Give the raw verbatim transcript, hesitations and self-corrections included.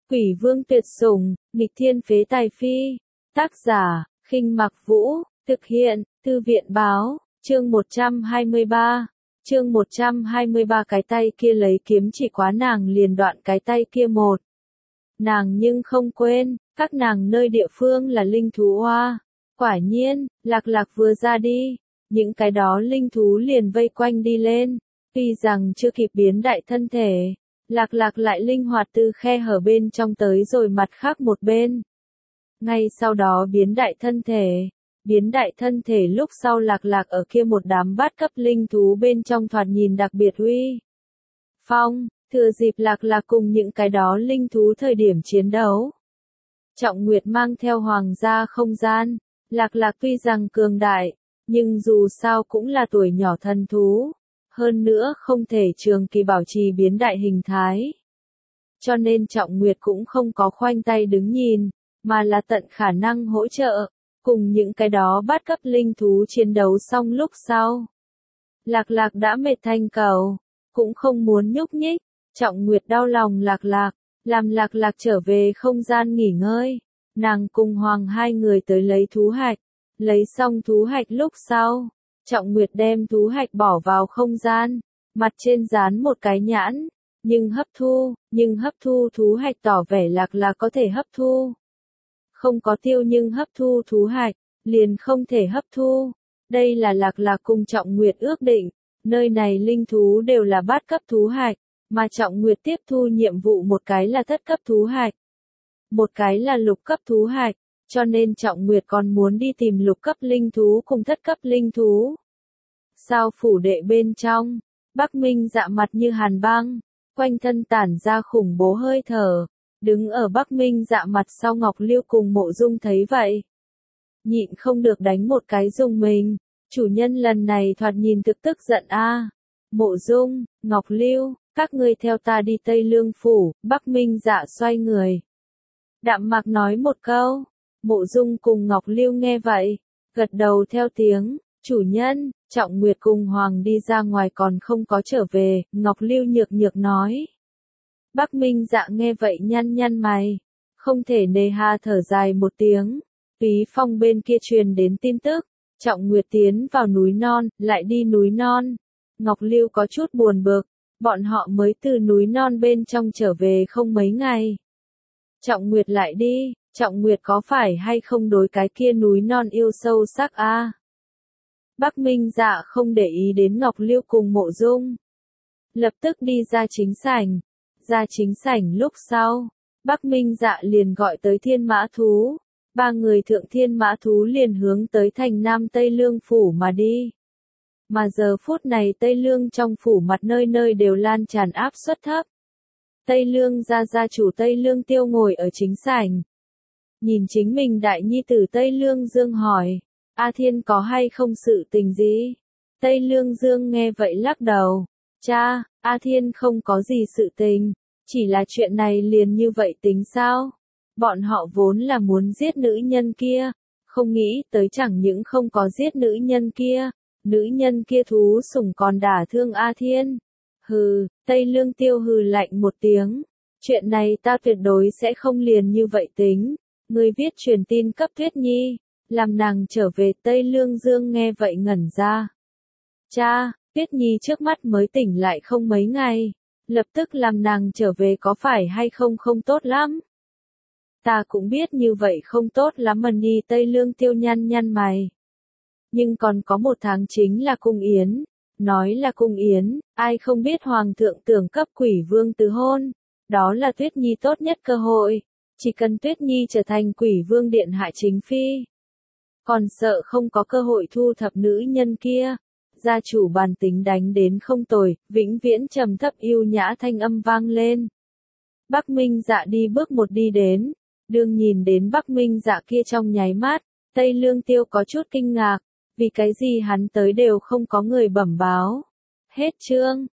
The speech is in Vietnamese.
Quỷ vương tuyệt sủng, nghịch thiên phế tài phi. Tác giả, Khinh Mặc Vũ, thực hiện, Thư viện báo, chương một trăm hai mươi ba. Chương một trăm hai mươi ba cái tay kia lấy kiếm chỉ quá nàng liền đoạn cái tay kia một. Nàng nhưng không quên, các nàng nơi địa phương là linh thú oa. Quả nhiên, Lạc Lạc vừa ra đi, những cái đó linh thú liền vây quanh đi lên. Tuy rằng chưa kịp biến đại thân thể, Lạc Lạc lại linh hoạt từ khe hở bên trong tới rồi mặt khác một bên. Ngay sau đó biến đại thân thể. Biến đại thân thể lúc sau Lạc Lạc ở kia một đám bát cấp linh thú bên trong thoạt nhìn đặc biệt uy phong, thừa dịp Lạc Lạc cùng những cái đó linh thú thời điểm chiến đấu. Trọng Nguyệt mang theo hoàng gia không gian, Lạc Lạc tuy rằng cường đại, nhưng dù sao cũng là tuổi nhỏ thần thú, hơn nữa không thể trường kỳ bảo trì biến đại hình thái. Cho nên Trọng Nguyệt cũng không có khoanh tay đứng nhìn, mà là tận khả năng hỗ trợ. Cùng những cái đó bát cấp linh thú chiến đấu xong lúc sau. Lạc Lạc đã mệt thành cầu, cũng không muốn nhúc nhích. Trọng Nguyệt đau lòng Lạc Lạc, làm Lạc Lạc trở về không gian nghỉ ngơi. Nàng cùng Hoàng hai người tới lấy thú hạch. Lấy xong thú hạch lúc sau, Trọng Nguyệt đem thú hạch bỏ vào không gian, mặt trên dán một cái nhãn, nhưng hấp thu, nhưng hấp thu thú hạch tỏ vẻ Lạc Lạc có thể hấp thu. Không có tiêu nhưng hấp thu thú hạch, liền không thể hấp thu. Đây là Lạc Lạc cùng Trọng Nguyệt ước định, nơi này linh thú đều là bát cấp thú hạch, mà Trọng Nguyệt tiếp thu nhiệm vụ một cái là thất cấp thú hạch, một cái là lục cấp thú hạch, cho nên Trọng Nguyệt còn muốn đi tìm lục cấp linh thú cùng thất cấp linh thú. Sao phủ đệ bên trong, Bắc Minh Dạ mặt như hàn băng, quanh thân tản ra khủng bố hơi thở. Đứng ở Bắc Minh Dạ mặt sau Ngọc Lưu cùng Mộ Dung thấy vậy. Nhịn không được đánh một cái dùng mình, chủ nhân lần này thoạt nhìn thực tức giận a. À. Mộ Dung, Ngọc Lưu, các ngươi theo ta đi Tây Lương Phủ, Bắc Minh Dạ xoay người. Đạm Mạc nói một câu, Mộ Dung cùng Ngọc Lưu nghe vậy, gật đầu theo tiếng, chủ nhân, Trọng Nguyệt cùng Hoàng đi ra ngoài còn không có trở về, Ngọc Lưu nhược nhược nói. Bắc Minh Dạ nghe vậy nhăn nhăn mày, không thể nề hà thở dài một tiếng. Túy Phong bên kia truyền đến tin tức, Trọng Nguyệt tiến vào núi non, lại đi núi non. Ngọc Lưu có chút buồn bực, bọn họ mới từ núi non bên trong trở về không mấy ngày. Trọng Nguyệt lại đi, Trọng Nguyệt có phải hay không đối cái kia núi non yêu sâu sắc a? À? Bắc Minh Dạ không để ý đến Ngọc Lưu cùng Mộ Dung, lập tức đi ra chính sảnh. Ra chính sảnh lúc sau, Bắc Minh Dạ liền gọi tới thiên mã thú, ba người thượng thiên mã thú liền hướng tới thành Nam Tây Lương Phủ mà đi. Mà giờ phút này Tây Lương trong phủ mặt nơi nơi đều lan tràn áp suất thấp. Tây Lương gia gia chủ Tây Lương Tiêu ngồi ở chính sảnh. Nhìn chính mình đại nhi tử Tây Lương Dương hỏi, A Thiên có hay không sự tình gì? Tây Lương Dương nghe vậy lắc đầu, cha, A Thiên không có gì sự tình. Chỉ là chuyện này liền như vậy tính sao? Bọn họ vốn là muốn giết nữ nhân kia, không nghĩ tới chẳng những không có giết nữ nhân kia, nữ nhân kia thú sủng còn đả thương A Thiên. Hừ, Tây Lương Tiêu hừ lạnh một tiếng, chuyện này ta tuyệt đối sẽ không liền như vậy tính. Người viết truyền tin cấp Tuyết Nhi, làm nàng trở về. Tây Lương Dương nghe vậy ngẩn ra. Cha, Tuyết Nhi trước mắt mới tỉnh lại không mấy ngày. Lập tức làm nàng trở về có phải hay không không tốt lắm. Ta cũng biết như vậy không tốt lắm mà Nhi. Tây Lương Tiêu nhăn nhăn mày. Nhưng còn có một tháng chính là cung yến. Nói là cung yến, ai không biết Hoàng thượng tưởng cấp Quỷ Vương từ hôn. Đó là Tuyết Nhi tốt nhất cơ hội. Chỉ cần Tuyết Nhi trở thành Quỷ Vương điện hạ chính phi. Còn sợ không có cơ hội thu thập nữ nhân kia. Gia chủ bản tính đánh đến không tồi, vĩnh viễn trầm thấp yêu nhã thanh âm vang lên. Bắc Minh Dạ đi bước một đi đến, đương nhìn đến Bắc Minh Dạ kia trong nháy mắt, Tây Lương Tiêu có chút kinh ngạc, vì cái gì hắn tới đều không có người bẩm báo. Hết chương.